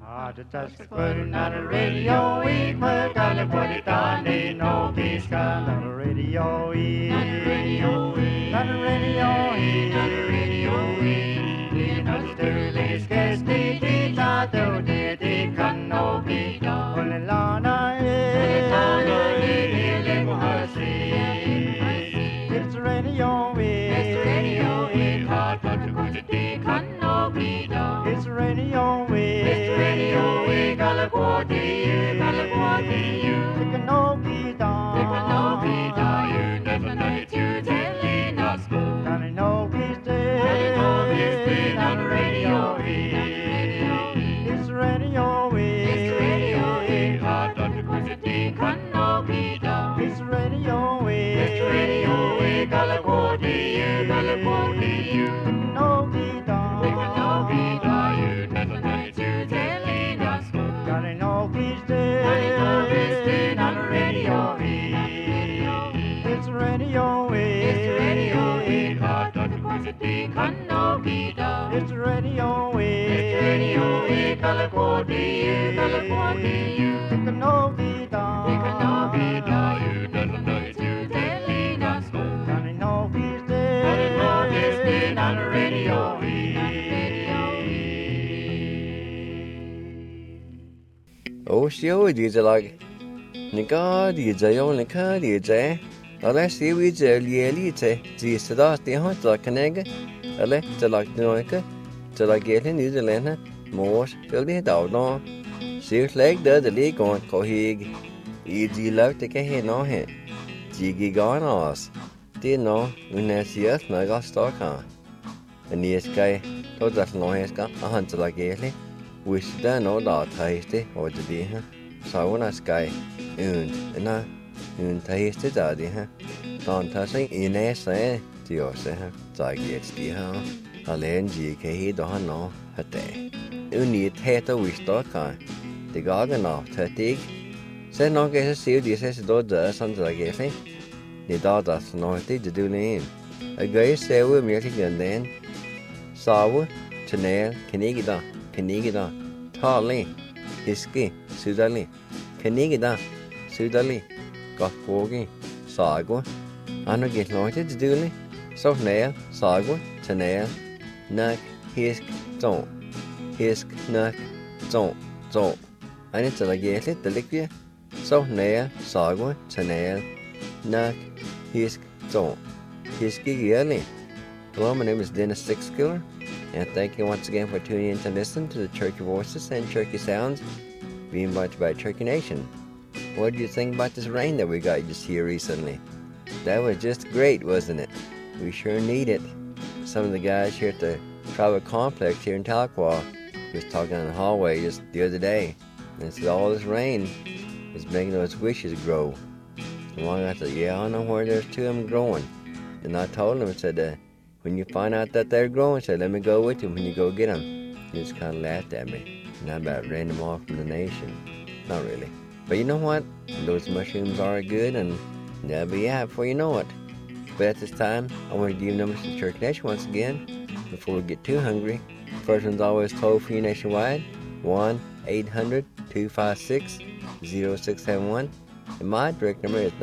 Just putting on the radio, we put on the body down, no peace come on the radio, on the radio, on the radio, on the radio, you know the dirty scarce the tato, the can no be done, on the lana, it's the radio, it's the radio, hot to go to the can no be done, it's the radio, it's the radio, California, take a no guitar, you never know it, you telling us, Johnny no peace day, on the radio, it's the radio, hot to go to the can no be done, it's the radio, California, take a no guitar, you never know it, you telling us, Johnny no peace day, on the radio, it's the radio, hot to go to the can no be done, it's the radio, California, take a no guitar, you never know it, you telling us, Johnny no peace day, on the radio. Xíu gì giờ lại những cái gì giờ yêu những cái gì giờ ở đây xíu gì giờ liệt gì sẽ đó tiếng hát giờ cái này cái ở đây giờ lại nói cái giờ lại cái thế New Zealand ha mua cái đấy đầu nó xíu lấy đỡ để lấy còn có gì gì lớn thì cái hệ nó hệ chỉ cái gói nó tiếng nó người xíu nó có stock ha anh ấy cái tôi đặt nói cái anh giờ lại cái đấy wish that no da taste or the day ha sauna sky and taste da di ha don ta sai ine se dio se ha za ge di ha alen ji ke hi do ha no ha te ni te to wish to ka de ga ga no ta ti se no ge se siu di se do da san za ge se ni da da no ti de du ni a ge se we mi ti gan den sa wo chane kenigida Kanigida, Tali, Hiski, Sudali, Kanigida, Sudali, Gotbogi, Sagwa, Anna get noted to do so nail, Sagwa, Tanel, Nak, Hisk, Zon, Hisk, Nak, Zon, and it's a get it, the liquid, so nail, Sagwa, Tanel, Nak, Hisk, Zon, Hiski Yelly. Hello, my name is Dennis Sixkiller. And thank you once again for tuning in to listen to the Cherokee Voices and Cherokee Sounds being brought to you by Cherokee Nation. What do you think about this rain that we got just here recently? That was just great, wasn't it? We sure need it. Some of the guys here at the Tribal Complex here in Tahlequah was talking in the hallway just the other day. And said all this rain is making those wishes grow. And I said, yeah, I know where there's two of them growing. And I told him, I said, when you find out that they're growing, say, let me go with you when you go get them. He just kind of laughed at me. And I about ran them off from the nation. Not really. But you know what? Those mushrooms are good, and they'll be out before you know it. But at this time, I want to give numbers to Cherokee Nation once again before we get too hungry. The first one's always toll-free nationwide, 1-800-256-0671. And my direct number is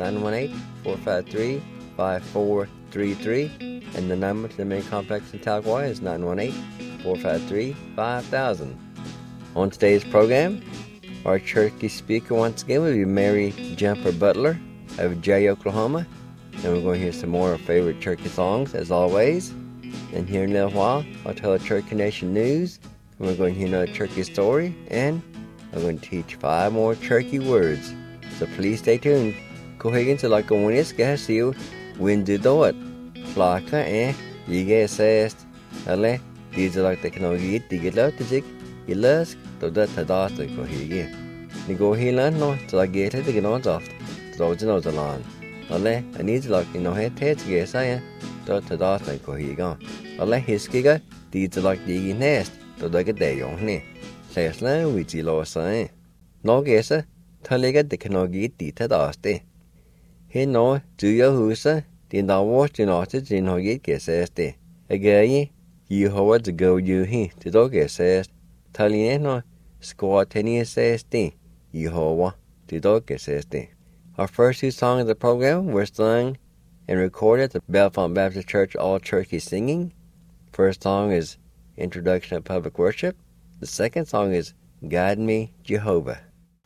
918-453-5433. And the number to the main complex in Tahlequah is 918-453-5000. On today's program, our Cherokee speaker once again will be Mary Jumper Butler of Jay, Oklahoma. And we're going to hear some more of our favorite Cherokee songs, as always. And here in a little while, I'll tell a Cherokee Nation news. And we're going to hear another Cherokee story. And I'm going to teach 5 more Cherokee words. So please stay tuned. Go ahead and like a winnis, guys, you win the do it. Flaka Yige says, Ale, these are like the Kanogi, the Gelatizik, Yilask, to that Tadata go here. You go here, no, till I get it, the Genods off, to those in the lawn. Ale, I need like you know, head to get I to Tadata go here gone. Ale, his giga, these are like the nest, to like a day on me. Says, no, we see low sign. No guesser, Taliga, the Kanogi, the Tadaste. He no, do your hooser. Din da watch in order to know yet guess este. Again, you hold to go you he to dog says, Talieno, Squatini says Yehovah Tidoke says. Our first two songs of the program were sung and recorded at the Bellefonte Baptist Church All Turkey Singing. First song is Introduction of Public Worship. The second song is Guide Me, Jehovah.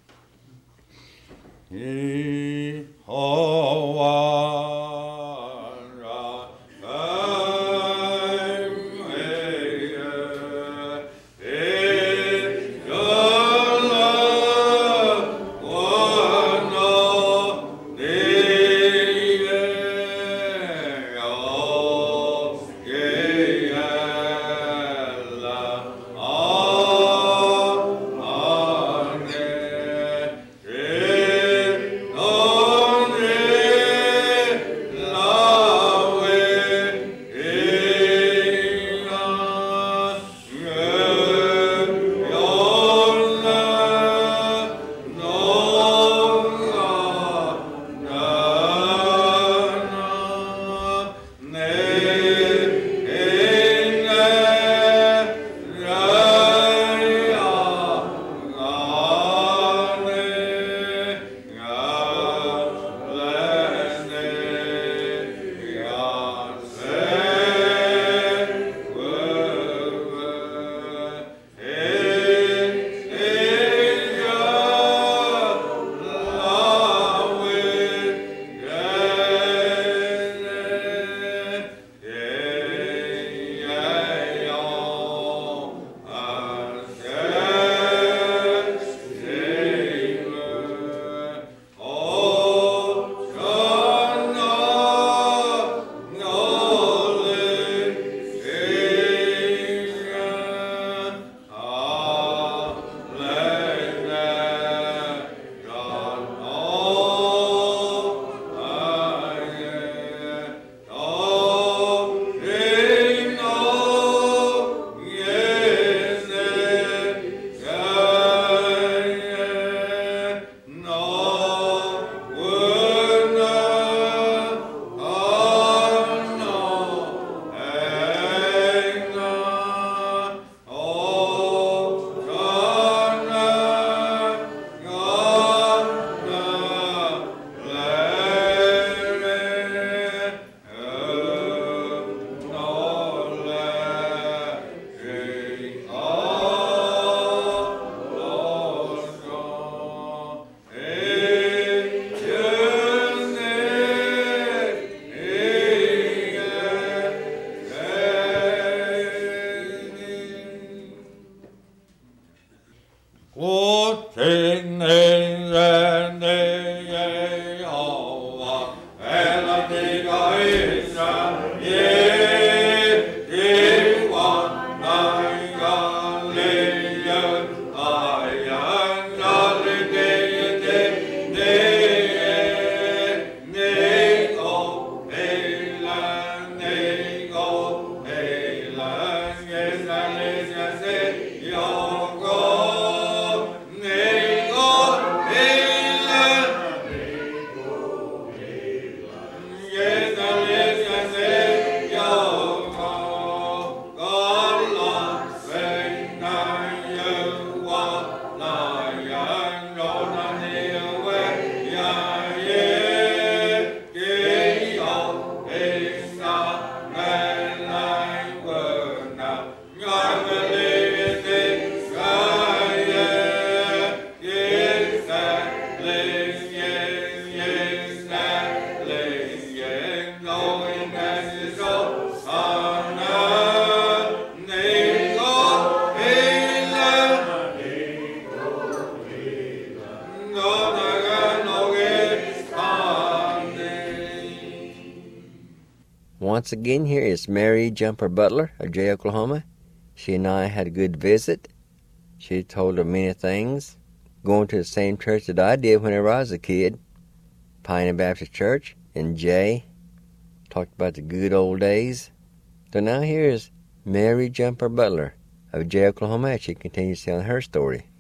Once again, here is Mary Jumper Butler of Jay, Oklahoma. She and I had a good visit. She told her many things. Going to the same church that I did whenever I was a kid, Pioneer Baptist Church in Jay. Talked about the good old days. So now here is Mary Jumper Butler of Jay, Oklahoma. She continues telling her story.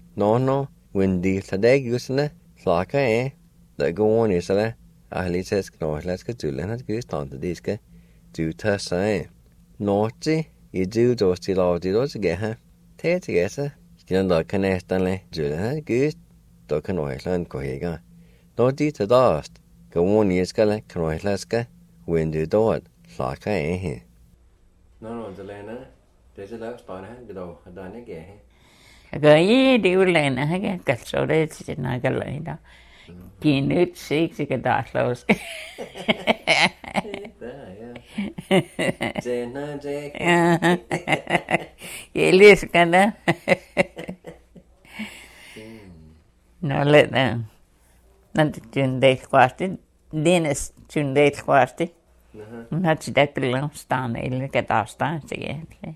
No, when the Tadeg Gusana, Slaka, the go on is a Ahlises Knorlas Katulan, Gustan, the Diska, do Tassa. Naughty, you do those till all the doors again, huh? Take it, Kina da kanesta le jule gist do kanoislan kohiga. Do di to dast. Go one years gale kanoislaska windu dot laka eh. No, the lena. There's a love spot go done again. Gái điệu lên á cái cắt số đấy chỉ nói cái lời đó kỳ nước xí chỉ cái đỏ lâu vậy liệt cái đó nó lên à nó chuyện đấy quát Dennis chuyện đấy quát nó chỉ đặt cái lòng stan này cái đỏ stan chỉ cái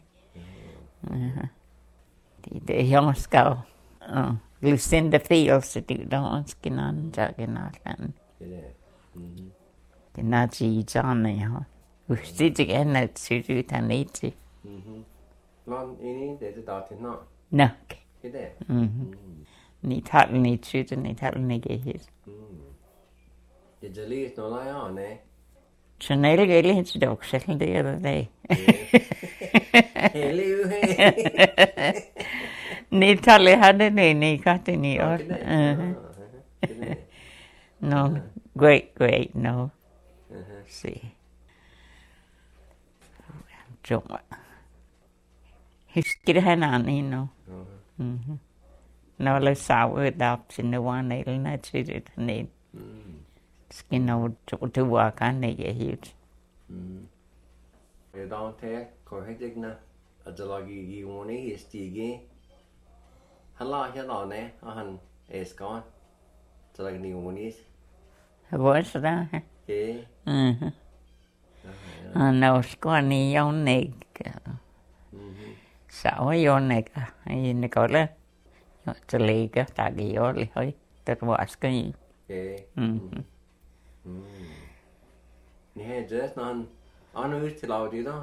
det jag ska Lucinda Fields du dansken antagen allan. Det nazi Johnny ha. Usted igen att se ut han inte. Någon ini det där till nå. Nej. Det. Ni talar ni tjuter ni talar ni gehis. Det är lite nå la ja nej. Chanel gele inte dock själv det är det. Hello. Ni talar hade ni katte ni år. No, great, no. See. Jomma. Hiskir hanani no. No le saw adopt in the one it'll not see it need. Skin no to work on they get huge. Jag don't take correct na. Att det lagi givoni är stige. Han la här då nej, han är skån. Så lagi ni onis. What's that? Okej. No skåni jonig. Sao jonig. Ni kolla. Så ligger där i år höj. Det var ska ju. Okej. Ni har just någon annan ut till av det då.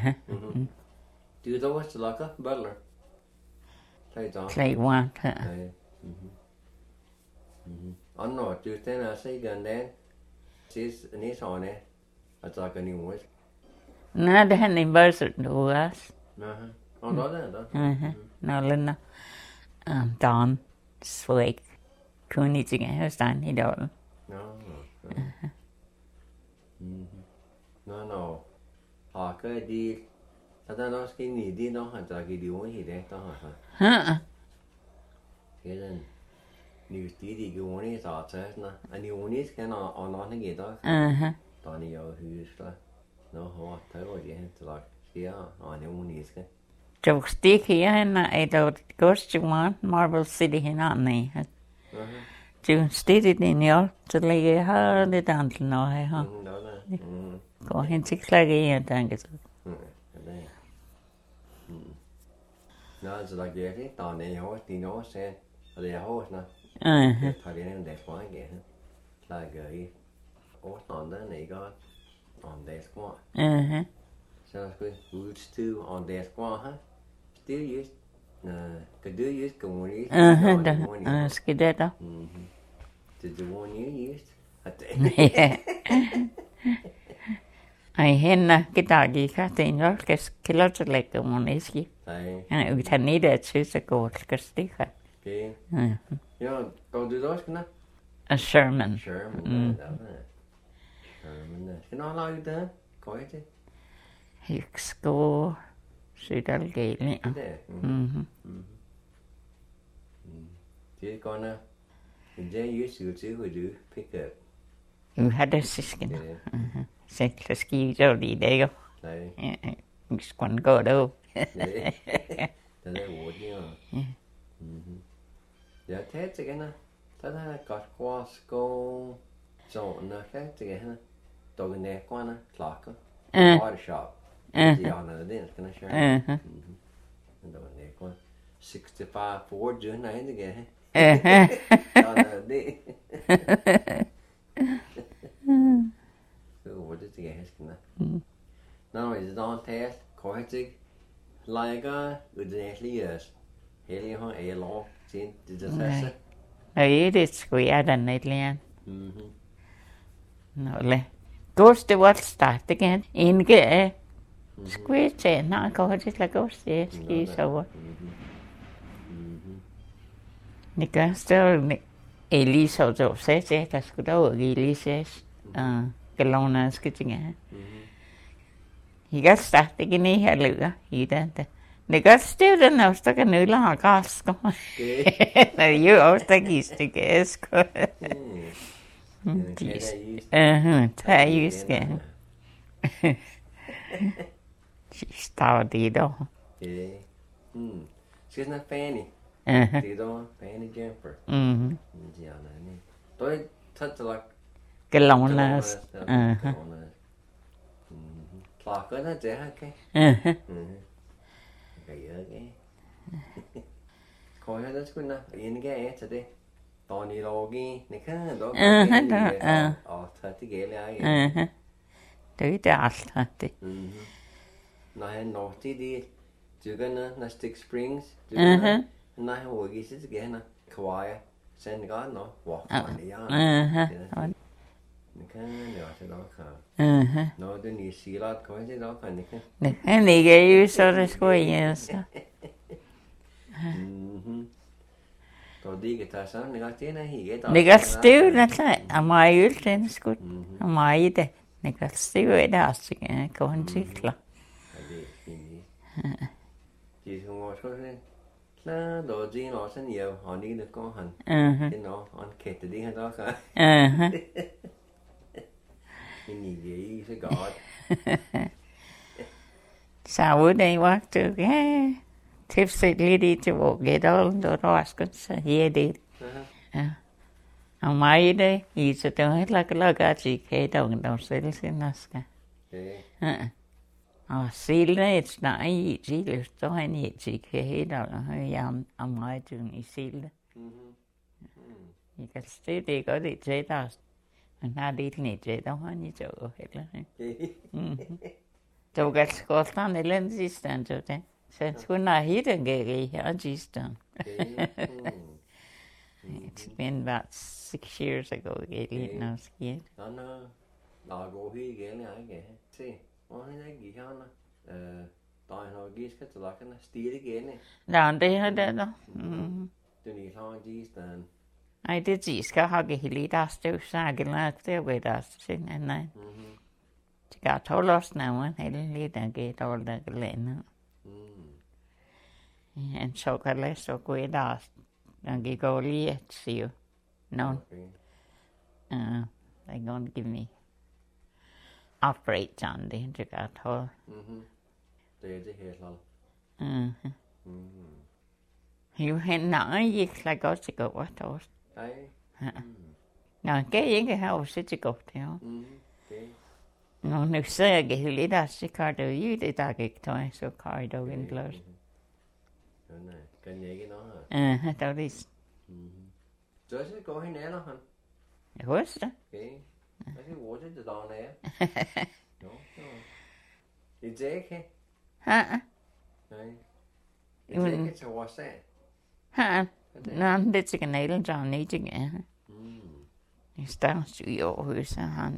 Du då var till laka butler. Play one. Anno du tänker sig den sis ni sa ne att jag kan ju. Nej, det händer bara så då. Nej. Och då det då. No Lena. Dan Swig. Kunde inte gå stan idag. No. Ha cái đi. Ta nó cái gì đi nó hẳn là cái điều gì đấy đó hả? Cái này nhiều tí thì cái món này sao chứ na? Anh nhiều món này cái nó cái gì đó. Tao này ở hư đó. Nó hoa thấy rồi vậy là kia nhiều món này cái. Joke stick here na edo goes to one Marble City hin on me. Du stedet in your to lay her the dantle no ha. Gå hen til klage i en tanke så. Nå, så der giver det, der er nede hos dine år selv, og det er hos, nå. Det tager det nemlig derfor ikke, lager i årsnånden, ikke godt, om det skår. Så skal vi udstøve om det skår, ha? Still just, kan du just gå just? Skal det da? Did you want you just? Ai henna kitagi katin jolkes kilotselekko mun iski. Ja utan niitä syystä koulkasti. Okay. Ja, går du då skna? A Sherman. Sherman. Skal du lave det? Går det? Hiksko sydalgeli. Det går na. Det er jo sygt hvad du pick up. Du hade sisken. Sætter ski så lige det jo. Nej. Skån går đâu. Det er ordet jo. Ja, det til gengæld. Der er godt kvarsko. Så når jeg til gengæld. Dog en ægwana klokke. Body shop. Det er noget det skal jeg share. Det var en ægwana. 65 Ford June nej det gør. Det. Hvor det til hæsken der. Nå, det er tæt, korrektigt. Leger udnæsliges. Hellig har jeg lov til det der. Nej, det skulle jeg da net lære. Nå, lad. Gås det var start igen. Ikke af. Skulle jeg tage, nej, går det til at gås det, ski så. Nika still Elisa jo se ta skuda Elisa kelona skittinga. Higa starta gini haluga ida. Nika still den osta kanula ha kasko. Na you osta gisti kesko. Ta yuske. Stava då. She's not Fanny. Thì đó Fanny Jumper. Dạ này. Tôi thật là cái lồng là Clark đó chứ ha cái. Cái ở cái. Coi hết đó nè, yên cái ấy thế. Tao đi lo cái này khác đó. Thật thì cái này. Det är allt det. Nej, nå til det. Dugerne, Stick Springs. Nej, hvor gik det igen na? Kauai, sen godt nå. Hvor fan det er. Det kan jo til dog. Nå, det New Zealand kan det dog kan ikke. Nej, det er jo så det skulle jeg så. Så det kan tage sammen, det kan det na hige der. Det kan støv det så. Amai øl den skud. Amai det. Det kan støv det altså. Kan han cykle. Chị không ngồi thôi là đồ gì nó sẽ nhiều họ đi được có hành thế nó ăn kẹt từ đi hay đó cả nhìn gì sẽ gọi sao bữa đây quá chứ cái tiếp xúc đi cho bộ cái đó đó cũng sẽ dễ đi ông mai đây ý cho tôi hết là cái cái gì cái đầu sẽ nó sẽ Silne it's not easy. So I need to get out. I'm my doing silne. You can stay there, go to the house. And I didn't need to go on it. So get Scotland, the Lindsay stand to them. Since when I hit and get a G-stand. It's been about 6 years ago. Getting now scared. No, I'll go here again. I get see. Này gì hơn nè, tỏi nó ghi cái từ đó cái nó steel again này. Đàn đây hết đấy đó. Từ này thôi ghi tàn. Ai det chỉ skal ha cái hili đó støv sagen là det về đó xin anh này. Chỉ cả thâu loss nào mà hay lý đã cái đó là cái lệ nữa. And so cái lệ so quay đó, đang cái câu liệt xíu, no. They gonna give me. Operate on the intricate hole. Det helt lol. You had nói gì là có sự cục quá thôi. Đấy. Rồi cái hậu sẽ chỉ cục theo. Nó nếu xe cái lý đó sẽcar đầu you để ta cái thôi so car đầu in close. Đó này, cái nhảy cái nó hả? Tao đi. Rồi sẽ có hay nè nó hả? Hốt đó. Okay. Cái vỗ chứ từ đó này á. Thì dễ thế. Hả? Đấy. Dễ cái cho hoa xe. Hả? Nó để chỉ cái này lên tròn này chứ nghe. Start to your house han.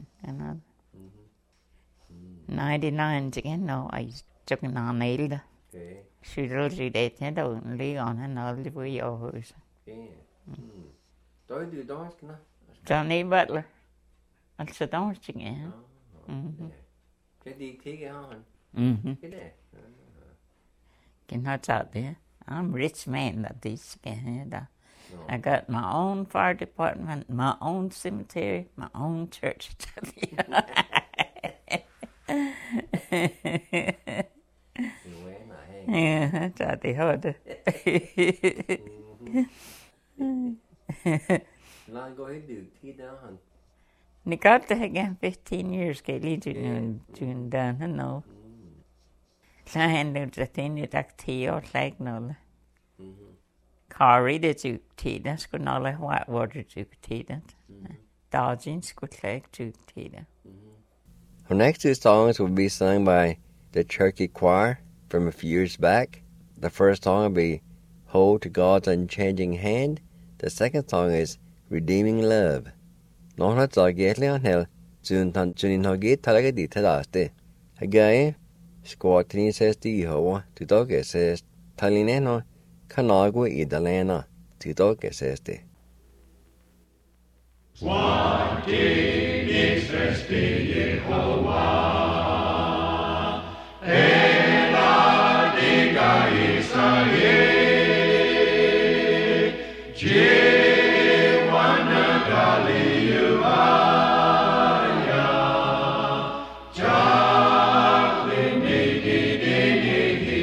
99 chứ nghe no I took an on nail. Okay. She really did thế đâu lý on hắn nó đi với your house. Okay. Tôi đi đó cái nào. Johnny Butler. Anh sẽ đóng chứ nghe. Cái đi thế cái hả? Cái này. Can I tell you? I'm a rich man that this can đó. I got my own fire department, my own cemetery, my own church. Yeah, trả thì hết. Là có hết được thi đó hả? Ni got to again 15 years cái lý chuyện đó nó. Là hành được cái tên như đặc thi ở lại nó là. Carry det ut tiden skulle alla whitewater ut tiden. Dodging skulle lägga ut tiden. Our next two songs will be sung by the Cherokee Choir from a few years back. The first song will be Hold to God's Unchanging Hand. The second song is Redeeming Love. Nó nói cho ghét lên hell, chun nó ghét thay cái đi thay đó thế. Again, squat tin says đi hậu, từ đó cái says thay lên nó. Kan nói của Idalena. Tito que es este. Swanti Israsti Yehovah, Ela Diga Israel, Jiwana Galilaya, Jacqueline Nigidinihi,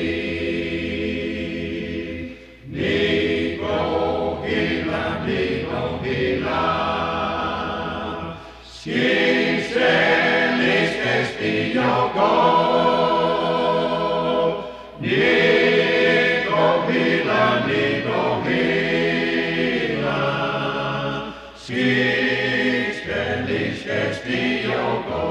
Nigo Hila, Nigo Hila. Skinselis estiogo, nigo hila, skinselis estiogo,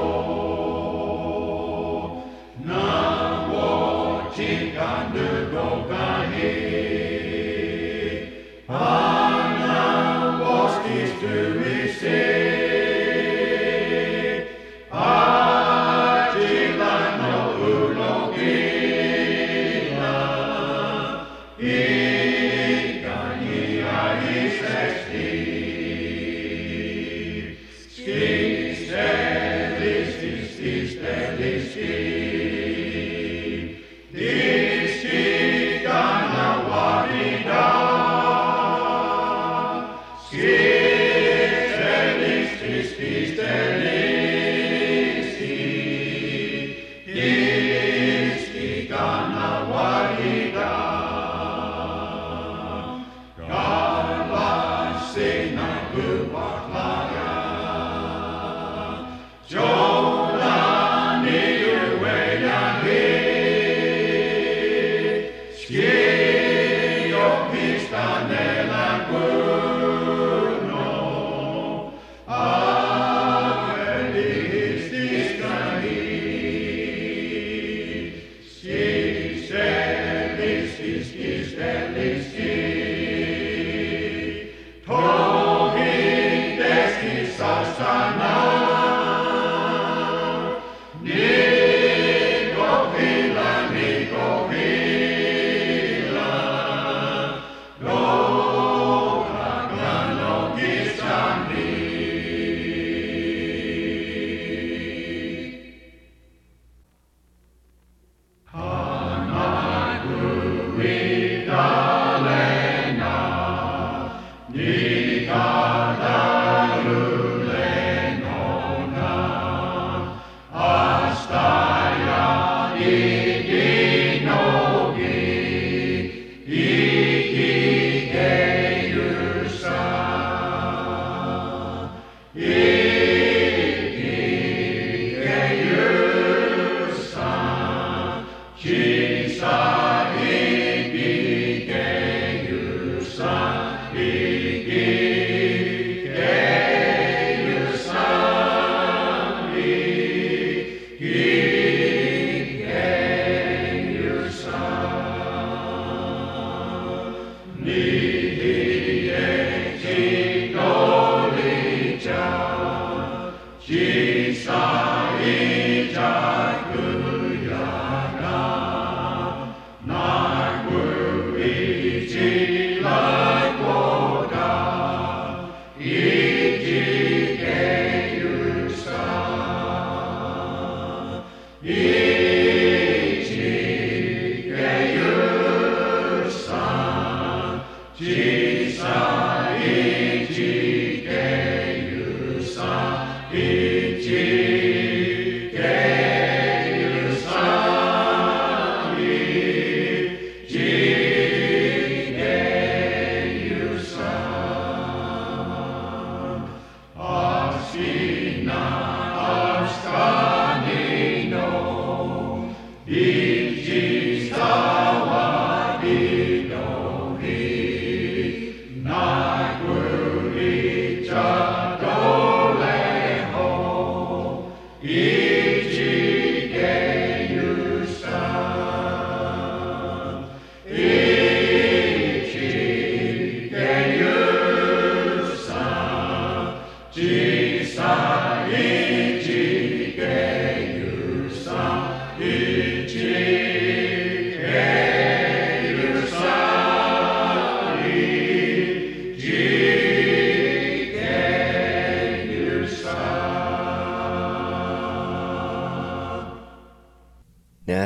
namo chikandu gogahi, ana vostis tuisi.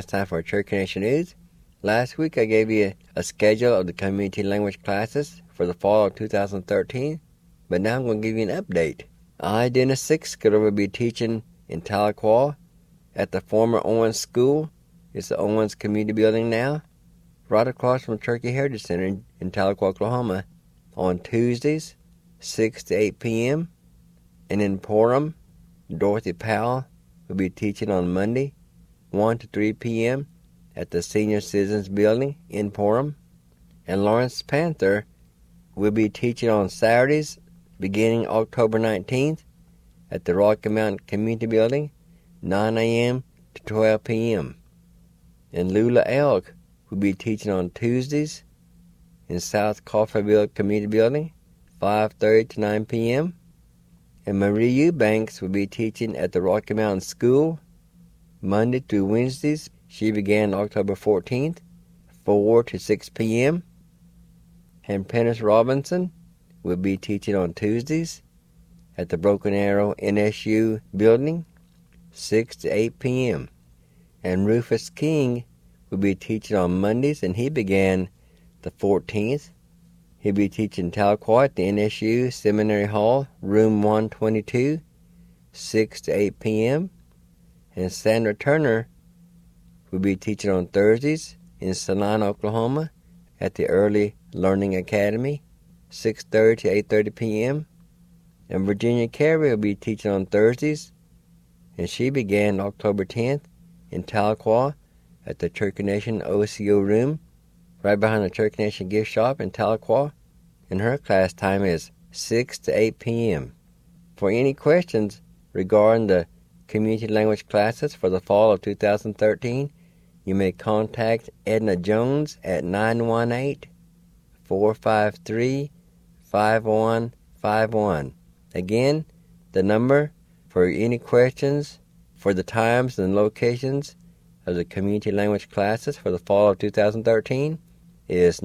time for Church Nation News. Last week I gave you a schedule of the community language classes for the fall of 2013, but now I'm going to give you an update. I, Dennis Sixskiller, will be teaching in Tahlequah at the former Owens School. It's the Owens Community Building now, right across from Turkey Heritage Center in Tahlequah, Oklahoma, on Tuesdays, 6 to 8 p.m. And in Porham, Dorothy Powell will be teaching on Monday, 1 to 3 p.m. at the Senior Citizens Building in Porham. And Lawrence Panther will be teaching on Saturdays beginning October 19th at the Rocky Mountain Community Building, 9 a.m. to 12 p.m. And Lula Elk will be teaching on Tuesdays in South Coffeyville Community Building, 5:30 to 9 p.m. And Marie Eubanks will be teaching at the Rocky Mountain School, Monday through Wednesdays. She began October 14th, 4 to 6 p.m. And Pennis Robinson will be teaching on Tuesdays at the Broken Arrow NSU Building, 6 to 8 p.m. And Rufus King will be teaching on Mondays, and he began the 14th. He'll be teaching Tahlequah at the NSU Seminary Hall, Room 122, 6 to 8 p.m. And Sandra Turner will be teaching on Thursdays in Salina, Oklahoma, at the Early Learning Academy, 6:30 to 8:30 p.m. And Virginia Carey will be teaching on Thursdays, and she began October 10th in Tahlequah at the Church Nation OCO room, right behind the Church Nation gift shop in Tahlequah, and her class time is 6 to 8 p.m. For any questions regarding the community language classes for the fall of 2013, you may contact Edna Jones at 918-453-5151. Again, the number for any questions for the times and locations of the community language classes for the fall of 2013 is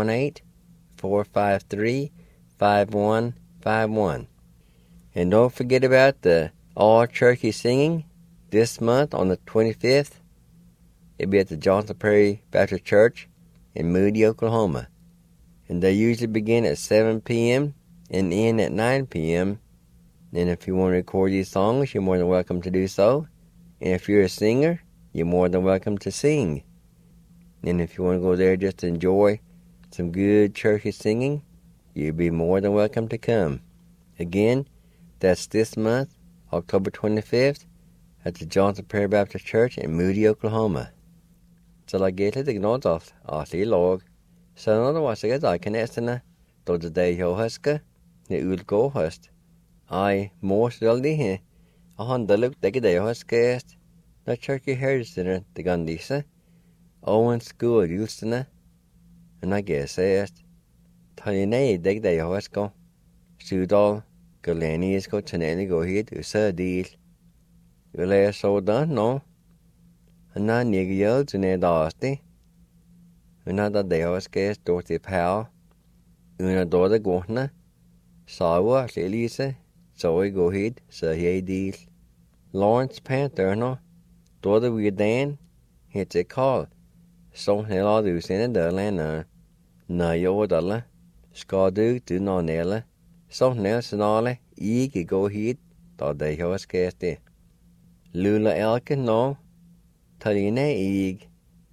918-453-5151. And don't forget about the All Turkey Singing this month on the 25th. It'll be at the Johnson Prairie Baptist Church in Moody, Oklahoma. And they usually begin at 7 p.m. and end at 9 p.m. And if you want to record these songs, you're more than welcome to do so. And if you're a singer, you're more than welcome to sing. And if you want to go there just to enjoy some good churchy singing, you'll be more than welcome to come. Again, that's this month, October 25th, at the Johnson Prairie Baptist Church in Moody, Oklahoma. Så la gete det gnått av i lag. Så når det var sikkert da knestene, da det deg jo huske, ne utgå høst. I more søldig he, og han da lukte ikke det jo huskest. Da Turkey Heritage Center det gandise, Owens School julstene, and I guess est. Talinei det jo huske. Sudal, Galani is go tenelli go hit, usa deal. You lay so done, no? And now nigga to ne dasti. Another day I was guest Dorothy Powell. Una daughter Gortna. Sawa, Lisa, Zoe go hit, so he deal. Lawrence Panther, no? Daughter we Dan, hits a call. So hell all do send a lana. Na yo dollar. Skadu do no nella. So Nelson all, eager go hit, thought they was guest there. Lula Elkin, no? Talina Eeg.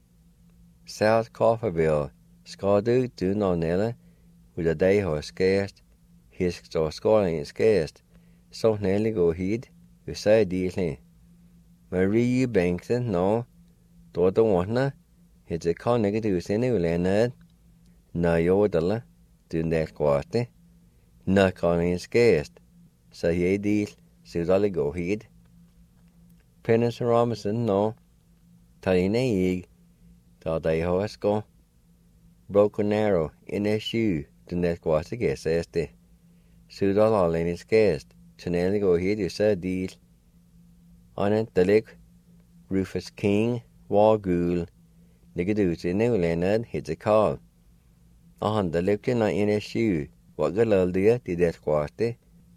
South Coffeyville, Skadu do no nella, with a day horse scarced, his so scoring is scarced, so nearly go heed, beside dealing. Marie Eubanks, no, daughter Warner, it's a call negative in the Leonard, no yodala, do that quarter, no calling is scarced, so ye deal, so dolly go heed. Pennis Robinson, no. Talina Eeg, thought they horse go. Broken Arrow, NSU, do net quarter guess, este. Sudal all in his guest, Chanelli go here to say deal. On it, the lick, Rufus King, Wargool, Nigadus in New Leonard, hits a call. On the lick in NSU, what good old dear did that quarter,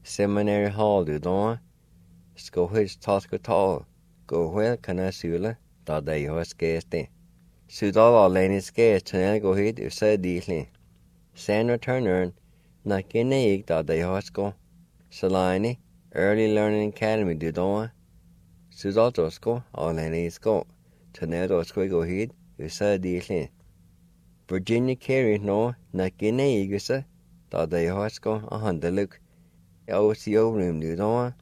Seminary Hall do don. Sco his Tosca tall. Go well, can I sula, da de hos gæste. Sudal alene skæs tunnel gå hit usedelig. Sen returneren, na gene da de hos gå. Salini, Early Learning Academy dudoma. Sudal dosko alene sko. Tunnel dosko gå hit usedelig. Virginia Carey no na gene iguse da de hos gå a handeluk. OCO room dudoma.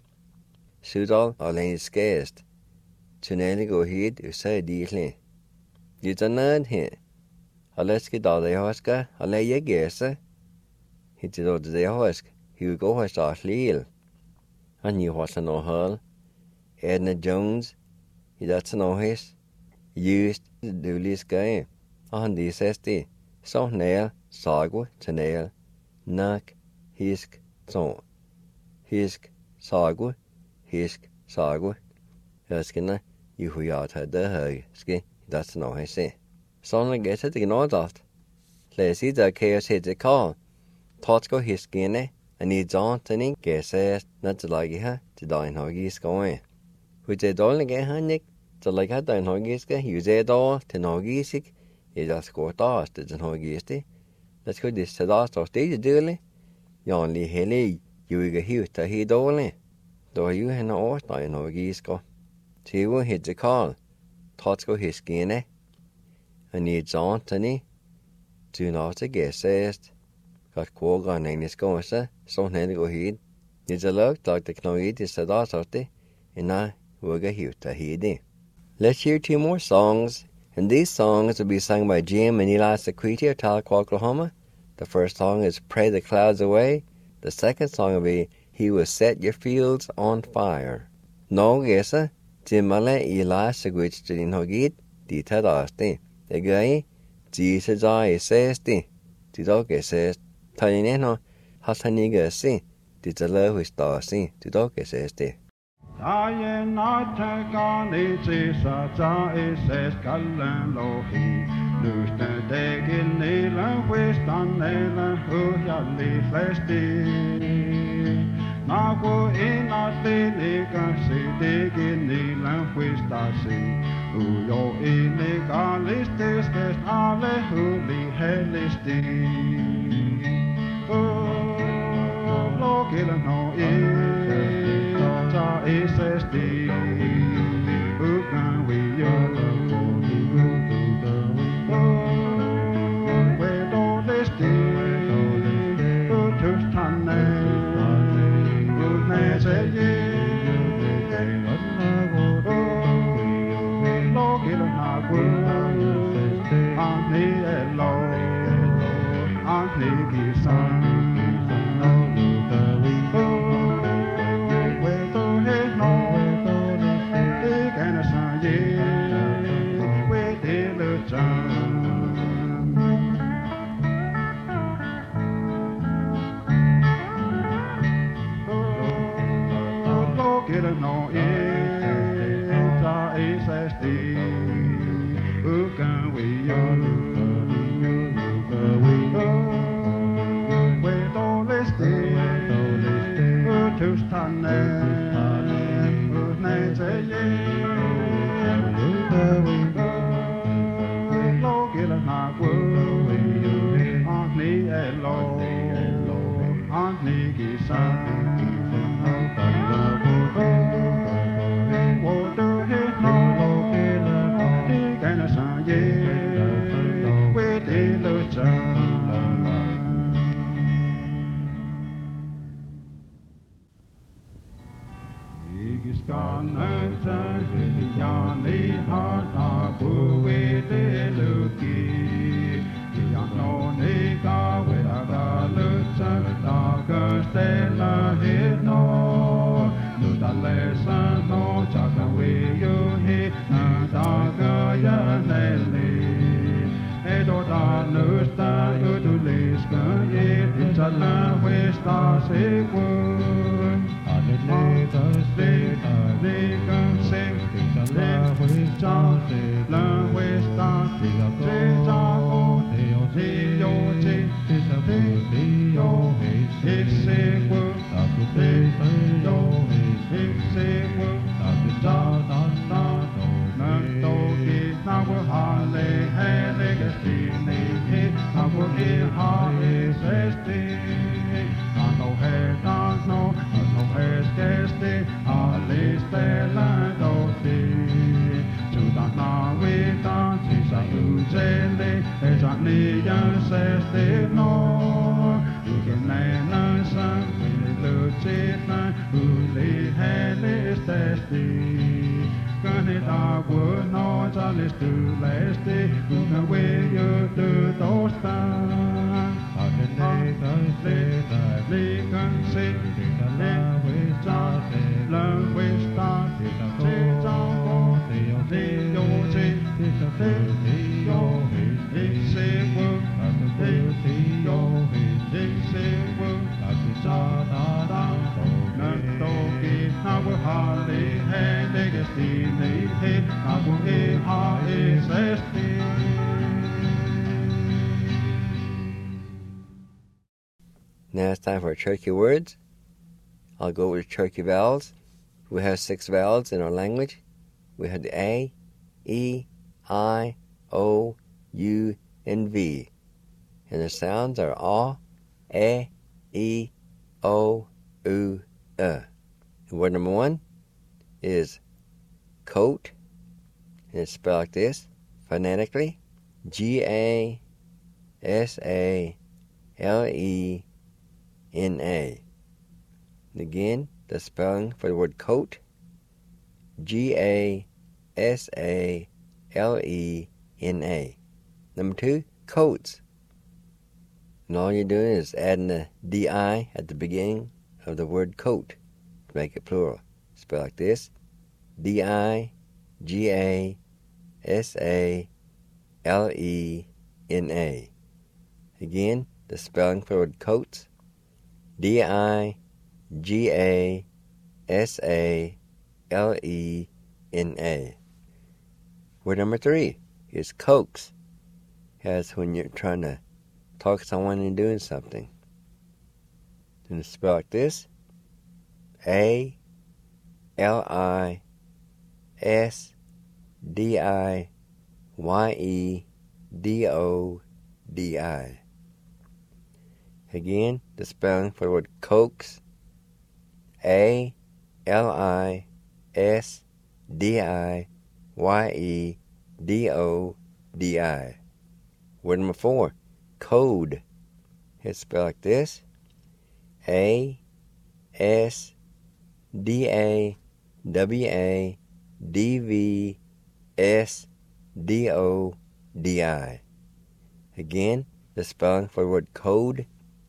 Sudal alene skæst. Tunnel gå hit usedelig. Dit er nød her. Aleske da de hoska, ale jeg gæse. Hittil da de hosk, Hugo har start lil. Han jo har no hul. Edna Jones, i dat no his. Just du liska. Han de sesti. Så næl, sago, tunnel. Nak, hisk, så. Hisk, sago, hisk, sago. Høskene, i hujat hadde høy, ski. That's no I say. Son get it ignored that. Lazy the chaos hit the call. Thoughts go his skinny, and needs on to think, guess not to like her, to dine hoggies going. Which they don't get her nick, to like her dine hoggies, use it all, to hoggies, it does go dust, it's an hoggies. Let's go this to dust or stage duly. You only hilly, you get here to heat only. Though you had no horse dine hoggies go. She will hit the call. Thoughts go his skinny, and needs on to me. Do not to guess it. Got quag on English go, sir, so nearly go heed. Needs a look like the knoid is the daughter, and I will get here to heed. Let's hear 2 more songs, and these songs will be sung by Jim and Eli Sequiti of Tahlequah, Oklahoma. The first song is Pray the Clouds Away. The second song will be He Will Set Your Fields on Fire. No guesser. Jimale Eli Sequiti to din hogit, di tadasti. The guy, Jesus I says di. Tidoke says, Talineno, Hasaniga si. Titala who star si. Tidoke says di. I am not a gun, it's a says Callan Lohi. Lose the deck in Nailan, West on Nailan, who yali flesti. Nago in a delicate city, Nailan, West I see. Who yo illegal is this, Ale who be hellisti. Oh, look at no is a steve, who can we where don't they stay? Who to stand who may say look at a good, Aunt Hello, Aunt Nicky son. No le he le ke sti ni he a wo e ha e se sti a no he ta no a no he ke sti a le ste la do sti chu ta na we ta chi sa u je le e sa ni ya se sti no you can land on sun le che na u le he le ste sti can it a wo no cha le stu le sti u na we you do do sta a le le can se le we cha le we sta che cha wo le yo che le yo le se wo le yo le se wo cha da da na to ki na wo ha le he le ke sti le he na wo e ha e se sti. Now it's time for Cherokee words. I'll go with Cherokee vowels. We have 6 vowels in our language. We have the A, E, I, O, U, and V. And the sounds are A, E, O, U, And word number 1 is coat. And it's spelled like this, phonetically. G-A-S-A-L-E-N-A. And again, the spelling for the word coat, G-A-S-A-L-E-N-A. Number 2, coats. And all you're doing is adding the D-I at the beginning of the word coat to make it plural. Spell like this, D-I-G-A-S-A-L-E-N-A. Again, the spelling for the word coats, D-I-G-A-S-A-L-E-N-A. Word number 3 is coax. That's when you're trying to talk someone into doing something. And it's spelled like this, A-L-I-S-D-I-Y-E-D-O-D-I. Again, the spelling for the word coax, A-L-I-S-D-I-Y-E-D-O-D-I. Word number 4, code. It's spelled like this, A-S-D-A-W-A-D-V-S-D-O-D-I. Again, the spelling for the word code,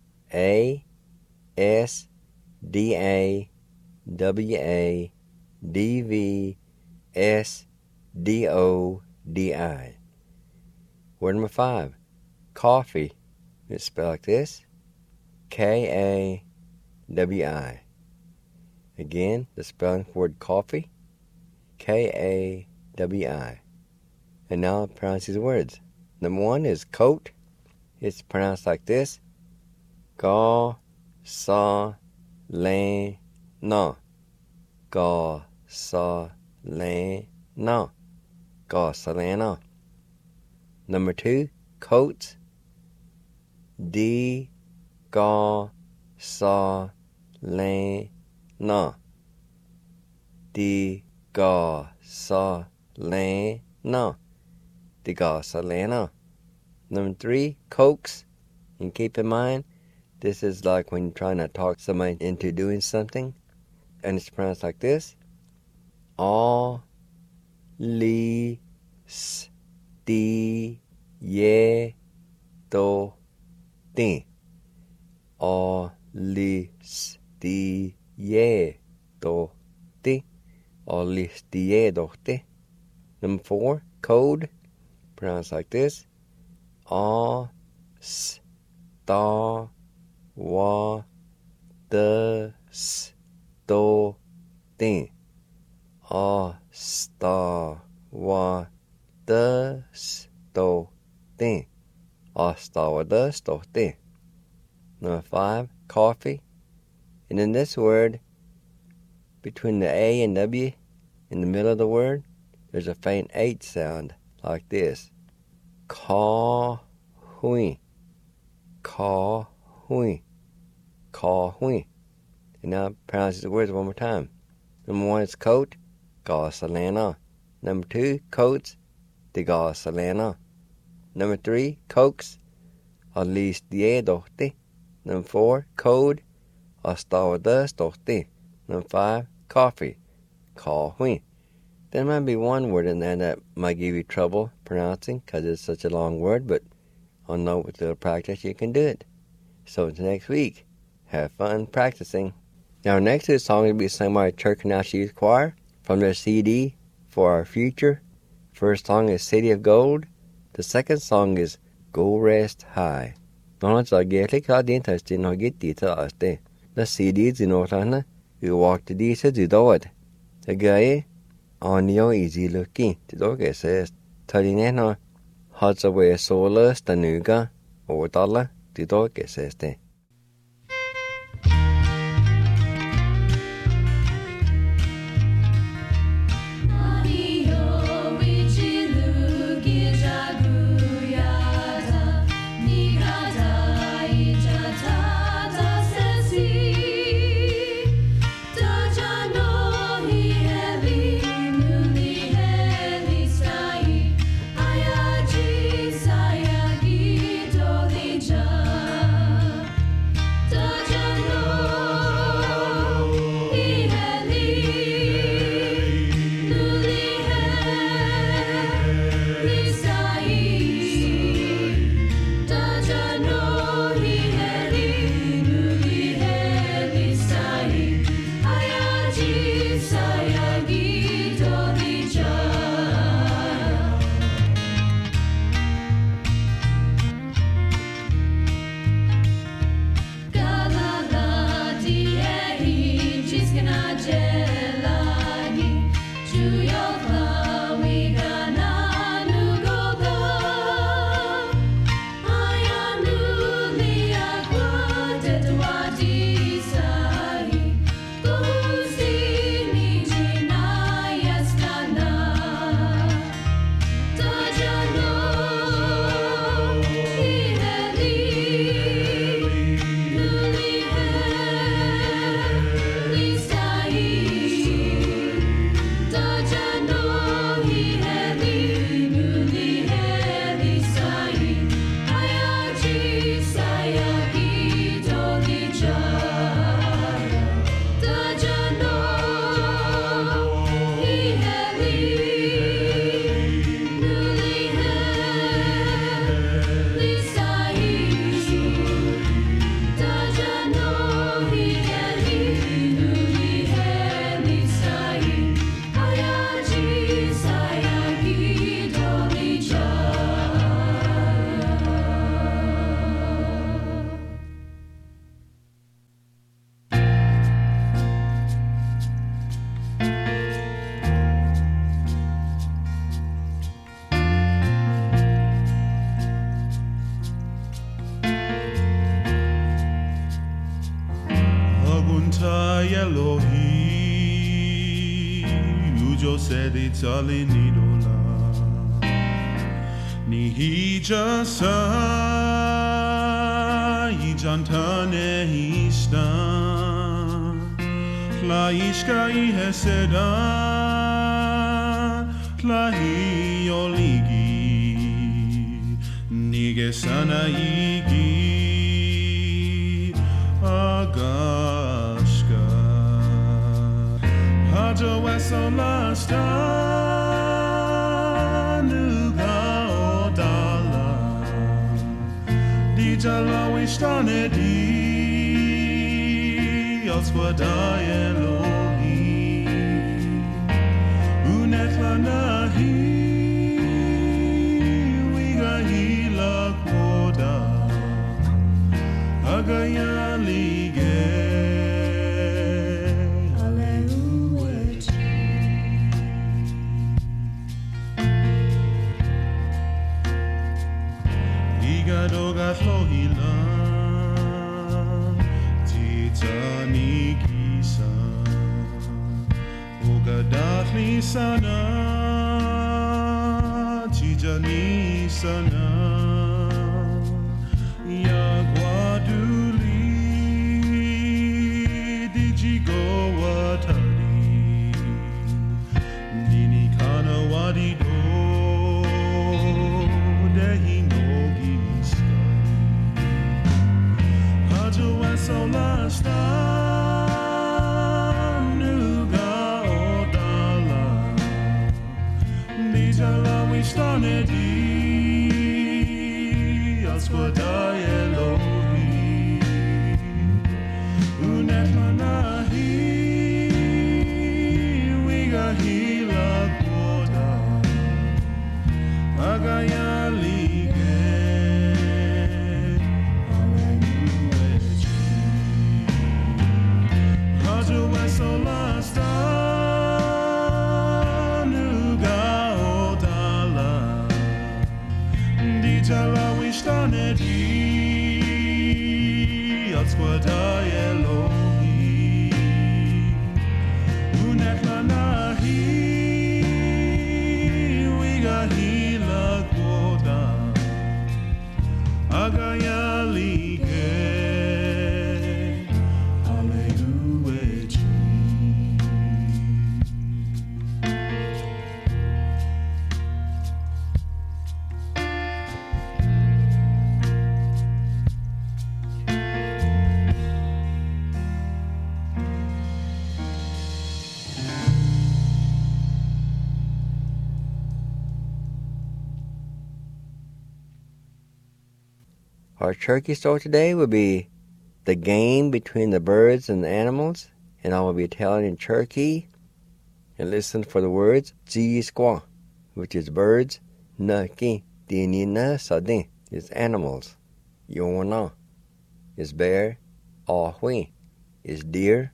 A-S-D-A-W-A-D-V-S-D-O-D-I. Word number 5, coffee. It's spelled like this, K-A-W-I. Again, the spelling for the word coffee, K-A-W-I. And now I'll pronounce these words. Number 1 is coat. It's pronounced like this, Ga-sa-le-na. Ga-sa-le-na. Ga-sa-le-na. Number 2, coats. D-ga-sa-le-na. D-ga-sa-le-na. D-ga-sa-le-na. Number 3, coax. And keep in mind, this is like when you're trying to talk somebody into doing something. And it's pronounced like this, A-li-sti-ye-do-ti. A-li-sti-ye-do-ti. A-li-sti-ye-do-ti. Number 4, code. Pronounced like this, A-sta-wa-da-sti. A-sta-wa-da-sti. A-sta-wa-da-sti. Number 5, coffee. And in this word, between the A and W, in the middle of the word, there's a faint H sound, like this. Call hui. Call hui. Call hui. And now pronounce the words one more time. Number 1 is coat, gasolina. Number 2, coats, de gasolina. Number 3, cokes, at least the dochte. Number 4, code, astawada dochte. Number 5, coffee, call hui. There might be one word in there that might give you trouble pronouncing because it's such a long word, but I know with a little practice you can do it. So until next week, have fun practicing. Now our next song will be sung by Church Canal Youth Choir from their CD, For Our Future. First song is City of Gold. The second song is Go Rest High. Nó cho ghét cả đến thời gian nó get đi tới đây. The CD is in order. You walk the D to do it. The guy on your easy looking. The dog says, telling it no. Hot away solar, the nuga, or dollar. The dog says that. Tali nidola ni hija sa ijantane hista la ishka iheseda la hioligi nige sana igi agashka hajo weso lasta Jala wishtane di Oswada Elohi Unetla nahi Wiga hila koda Agaya lige Doga Flohila Titani Kisa Oga Daphne Sana Tijani sana Yagwaduli Dijigo Watari Nini Kana Wadido Dehi no Giskai Hajo Wasola Nuga Odala Nijala Wishtanedi Asquadai Elohi Unetmanahi Wigahila Quoda Agayalige Aleluechi Haju Wesolasta Nuga Odala Dijala Wishtanedi Asquadai Elohi Unetlanahi Wigahila Quoda Agayalige Aleluechi Our turkey story today will be the game between the birds and the animals, and I will be telling in Cherokee. And listen for the words G squaw, which is birds, Nuki, Dinina Sadin is animals, Yona is bear, Ahui is deer,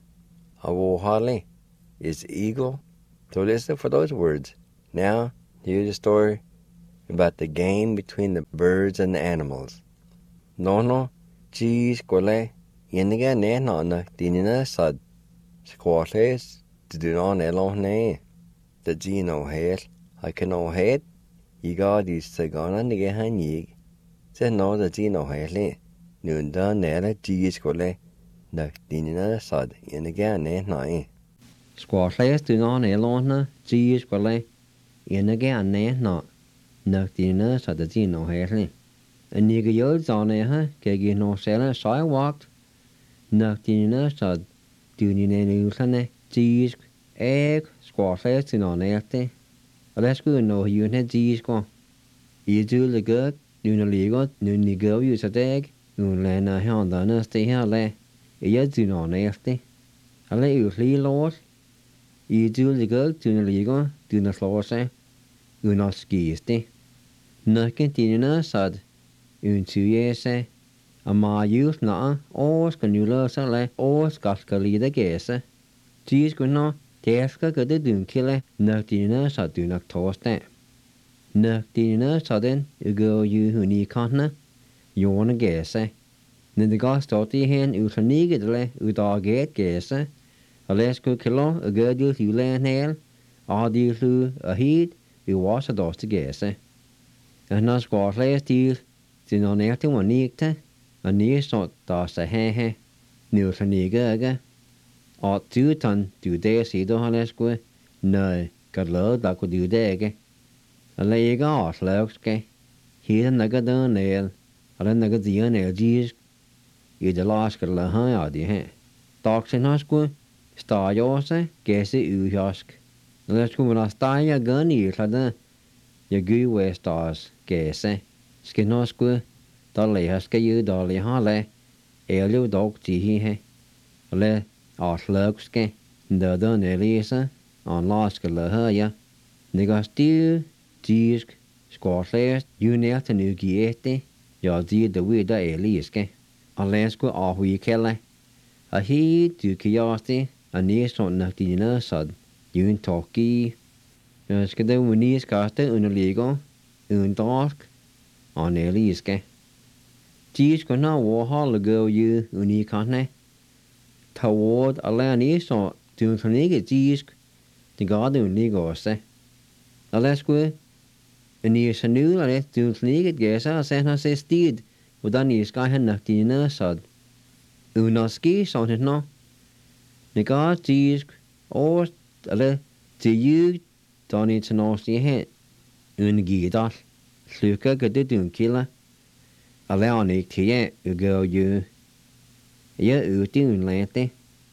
Awohali is eagle. So listen for those words. Now, here's a story about the game between the birds and the animals. Nono, cheese, gole, yeniga ne nana, dinina sad, squattes, to do on elon ne. The geno hair, I can no head, ye got these sagana nigga han ye. Said no, the geno hair, noon done nera, cheese, gole, the dinina sad, yeniga ne nine. Squattes do on elon, cheese, gole, yeniga ne not, no dinina sad the geno hair. En nigga jøds on ha, kegi no sela sidewalked. Nachtina sad dunine nulane, cheese, egg, squash in on elte. Let's go no you net cheese go. You do the good, nuna ligot, nuni go use a egg, nun lena honda stay here le. Yet do on elte. I let you flee lord. You do the good, nuna ligo, do not floor say. You not skiiste. Nothing dinner sad. Untuiese, a ma youth na, or scanula sale, or scascalida gese. Cheese guna, teska good dunkille, noctina sa dunak toste. Noctina sudden, you go you who need continent, you wanna gese. Then the gas stoti hen utanigidle, udaget gese. A less good kilo, a good youth you land nail, all you through a heat, you wash a dust to gese. And not squash last deal. Sin on earth one neekte, a near sort das a he, new to nigga. Or 2 ton do they see the halesque? No, got low that could do dege. A leg off logske. Here naga the nail, or a naga the nail gees. You the last got la high the he. Dogs in hosque, star yose, guess it you yosk. Let's go when I star ya gun you had your goo west stars, guess eh. Skin hosque, dolly huske you dolly hale, elio dog tea he. Le, off logske, the done elisa, on laska la haya. Nigga stew, jisk, squash, you nail to new giete, your deed the weed eliske. Unless go off we kelle. A he to curiosity, a near son of dinner sod, you in talkie. Skade winnie scaste uniligo, dark. On eliske. Jisk go now war hall go you unikane. Toward a land so to nigga jisk, the garden nigose. Unless go En I så nu er det, du sliget gæser, og sen har se stid, hvordan I skal have nok dine sad. Unaski, sådan det nå. Negar tisk, årst, eller til jyd, der er til norsk i hen. Ungidal, slukker gør det dunkilder. Og laver han ikke til jer, gør jo. Jeg er ute udenlænte.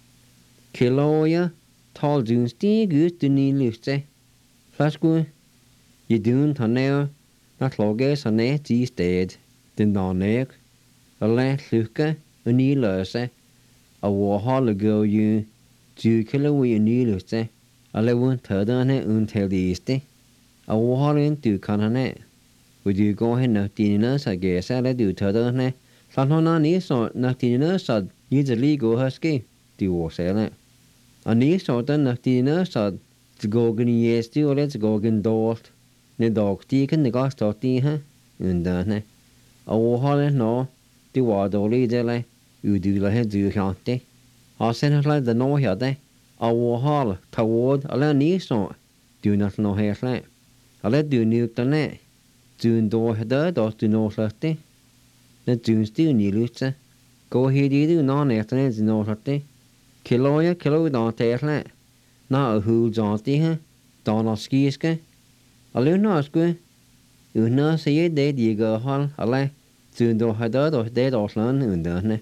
Kilder tal du stig ud, du nye lyste. Flasku, jeg dun har næv, når klokke så næ til sted. Den der næg, og lad slukker og nye løse. Og hvor holde gør jo, du kilder vi en nye lyste. Og lad vun tødderne undtale det iste. Og hvor holde du kan han af. Vil du gå hen og dine nødser gæser, eller du tødderne. Så han har nye så, når dine nødser, I til lige gå her ske. De var sælge. Og nye så den, når dine nødser, til gå gen i æste, og til gå gen dårligt. Nedog, de kan ikke også stå de her, underne. Og hvor holde nå, det var dårligt, eller uddyler her du kan det. Og sen har slet det nå her det. Og hvor holde, ta ord, eller nye så, du nok nå her slet. Eller du nyk den af. Du en dår her død, og du nå slet det. Når du stiv nye lytte. Gå her i du nå næsten til nå slet det. Kilo da til slet. Når hul så det her, da når skiske. Og løn nå sku. Uden at se det, de gør hold, eller du en dår her død, og det er slet underne.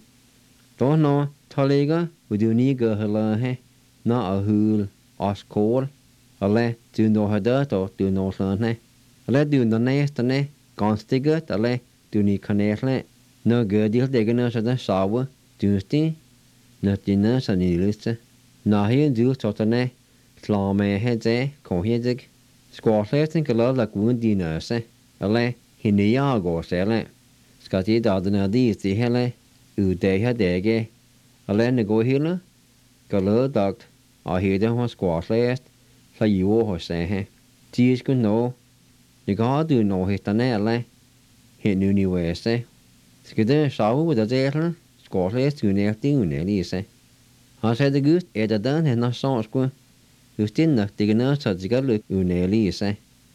Da nå, ta ligger, og du nye gør heller her. Når hul, og skål. Eller du en dår her død, og du nå slet her. Eller du en dår næsten, ganske godt, eller du nye kan næsle. Når gør de det når så der sove, du sti. Når de når så nye lyste. Når her du stående, slår med her det, kom her det. Skårslæsten kan lade guden de nøse. Eller hende jeg går selv. Skal de da den er de sti hele. Ude her dage. Eller når går hele. Kan lade dagt. Og her det hos skårslæst. Så jo hos sig her. De skulle nå. Det kan du nå hætterne eller. Her nu nivåse. Skal det sove der til? Skårslæst unægtig unælise. Han sagde det gud, at den henne så skulle. Just nok det kan nødt til at lykke unælise.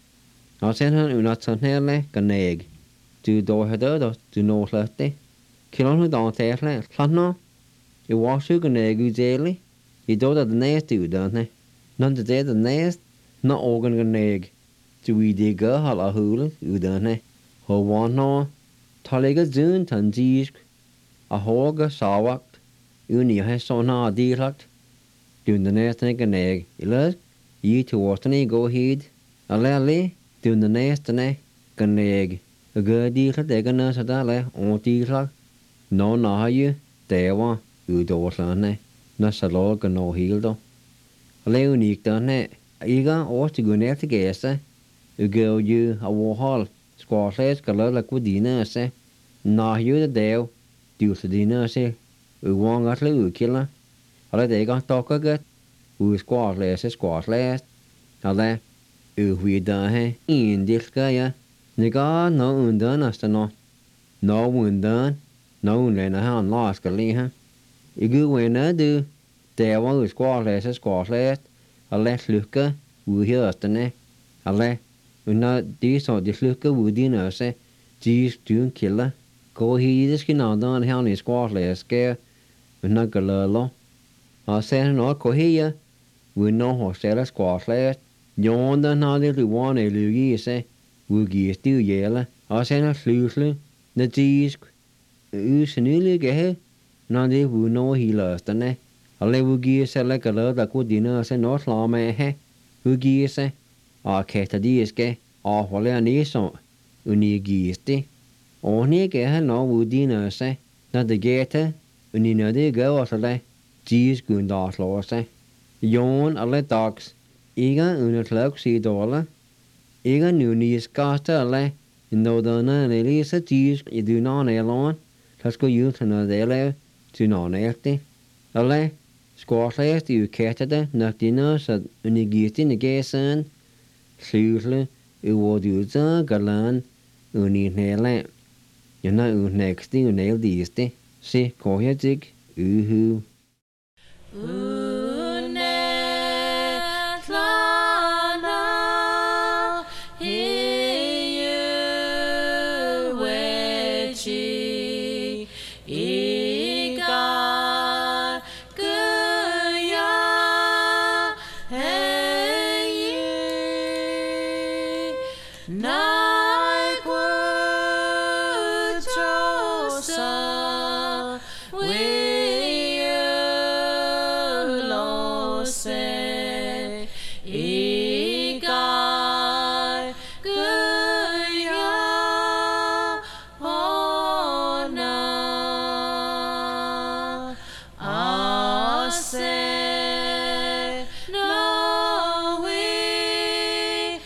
Og sen han unatsanelle ganæg. Du dog har død, du når slet det. Kilon hun dog til slet. Slet nå. Jeg var syg ganæg uddelig. Jeg dog den næste uddannelse. Når det er den næste, når organ ganæg. Du i det gør halv hule uddannelse. Og var nå. Ta ligger døden tandisk. Og hårde savagt. Uden jeg har sådan her direkt. Du den næste ganæg. Eller I til årstene gå hit. Eller du den næste ganæg. Og gør direkt ikke noget så der er og direkt. Nå har jeg der var udårslerne. Når så lå nå helt dog. Og lave unik derne. Ikke årstig næste gæste. Og gør jo af vorhold. Skårslæs skal lade gudine og se. Når jeg det der. Du så dine og se. Uang at lade udkilder. Og det ikke dokker godt. Skårslæs. Og det udvider her. En del skal jeg. Nikker nå underen næste nå. Nå underen. Nå undlænder her en lad skal lige her. Ikke uender du. Der var skårslæs. Og lad slukke udhørstene. Og lad under de så de slukker ud i nøse. De styrn kilder. Gå hit i skinanderen her i skårslæs skær. Under galøller. Og så han også gå her. Under hos selv skårslæs. Jorden har det luerne lykke i sig. Udgiver stiv jæle. Og så han slysle. Når de usynlige her. Når det vunder hele østerne. Og lad udgiver selv galøller der går dine og så når slår med her. Udgiver sig. Og kaster de skal. Og holder næså. Unigives det. Og han ikke har nok ud i nøse. Når det gætter. Og når det gør også det. De skulle da slå sig. Jorden eller dags. Ikke under klok sig dårlig. Ikke nu nye skaste eller. Når den er lige så de i dynerne eller. Så skal jo til noget der lave. Dynerne efter. Eller. Skårslæs de udkættede. Når de nøse. Unigives det gæsen. Slysle. Uordjudser galan. Uninæle. Jeg når udnægste unæl diste. Se, går jeg dig. Uhu. Unetlana, we lo say I gai guya hona I say no we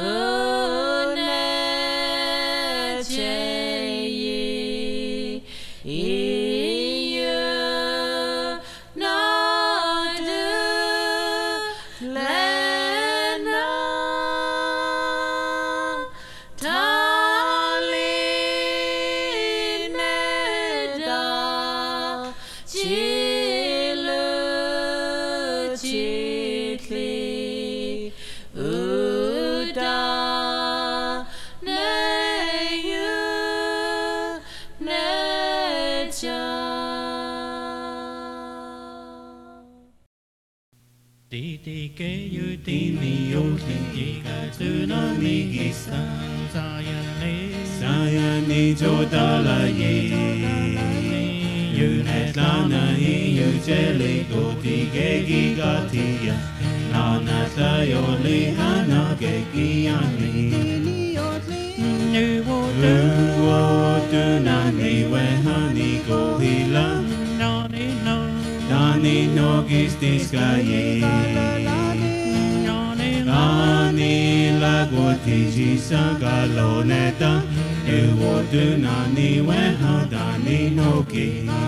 Ti ke yu ti mi yo ti ji ka tsunami isan sayane jodala ye yu netlana yu jele go ti ke gi ga ti ya na na sa yo le hana ke gi ya ni nu wo tu na ni we hani go hila Dani no gistis gaye Dani la gotiji sagaloneta Ewo du nani weha Dani no ki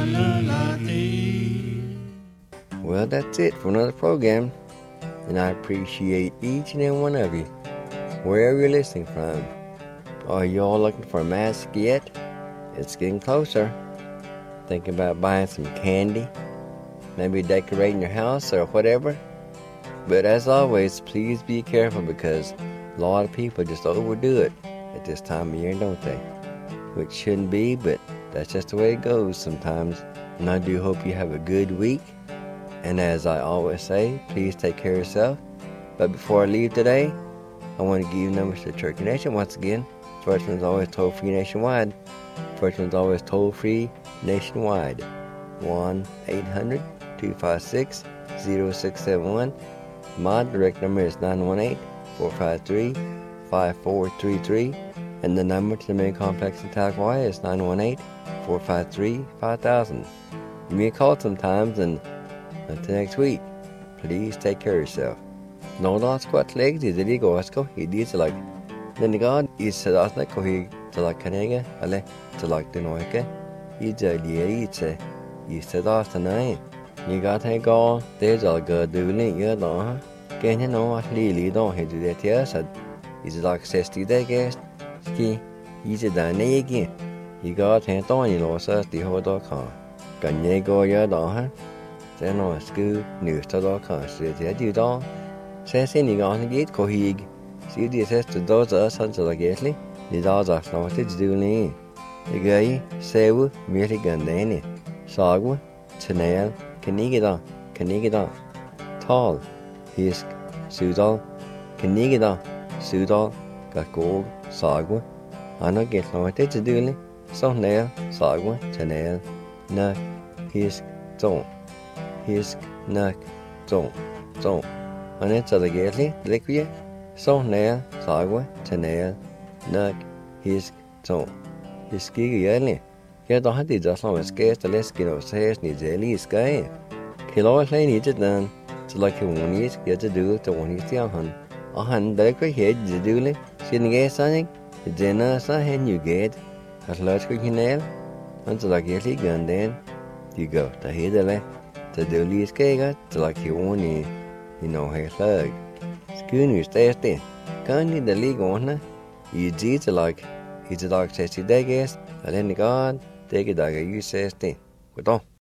Well, that's it for another program, and I appreciate each and every one of you, wherever you're listening from. Are you all looking for a mask yet? It's getting closer. Thinking about buying some candy, maybe decorating your house or whatever. But as always, please be careful because a lot of people just overdo it at this time of year, don't they? Which shouldn't be, but that's just the way it goes sometimes. And I do hope you have a good week. And as I always say, please take care of yourself. But before I leave today, I want to give you numbers to Turkey Nation once again. First one's always toll-free nationwide. First one's always toll-free nationwide. 1-800-256-0671. My direct number is 918-453-5433. And the number to the main complex in Tallahassee is 918-453-5000. Give me a call sometimes, and until next week, please take care of yourself. No loss quite legs, is it ego? He did like then the God is that like he to like Canega, Ale to like the Noike. He's a dear, you said after night. You got to go, there's all good doing you know. Can you know what Lily don't he do that here? Said he's like 60 day guest. Ski, he's a done again. You got hand on you lost us the whole dog car. Can you go your dog? Then on school, news to dog car, said you dog. Says any on the gate, Kohig. See the assess to those us until the gately. The dogs are floated doing. The guy, Sewu, merely Gandani. Sagwa, Chanel, Canigida, Tall, Hisk, Sudal, Canigida, Sudal, Gakog, Sagwa. I not get floated to doing. So nail, Sagwa, Chanel, Nuck, Hisk, Zone. Hisk, Nuck, Zone. And it's a gately, liquid. So nail, Sagwa, Chanel, Nuck, Hisk, Zone. Hiski yearly. Jeg har hatt det som skæst og læsken og sæs ni jelly sky. Kilo play ni det dan. Så like one is get to do to one is the han. A han der kvæg head to do le. Sin gas sang. Jenna sa hen you get. At large kvæg hinel. And so like yearly gun then. You go to head le. To do li skæg to like you one you know hey slag. Skun you stay there. Kan ni the league on. You did to like he's a dog 60 day gas. And then the God, take it like you say, stay. Good on.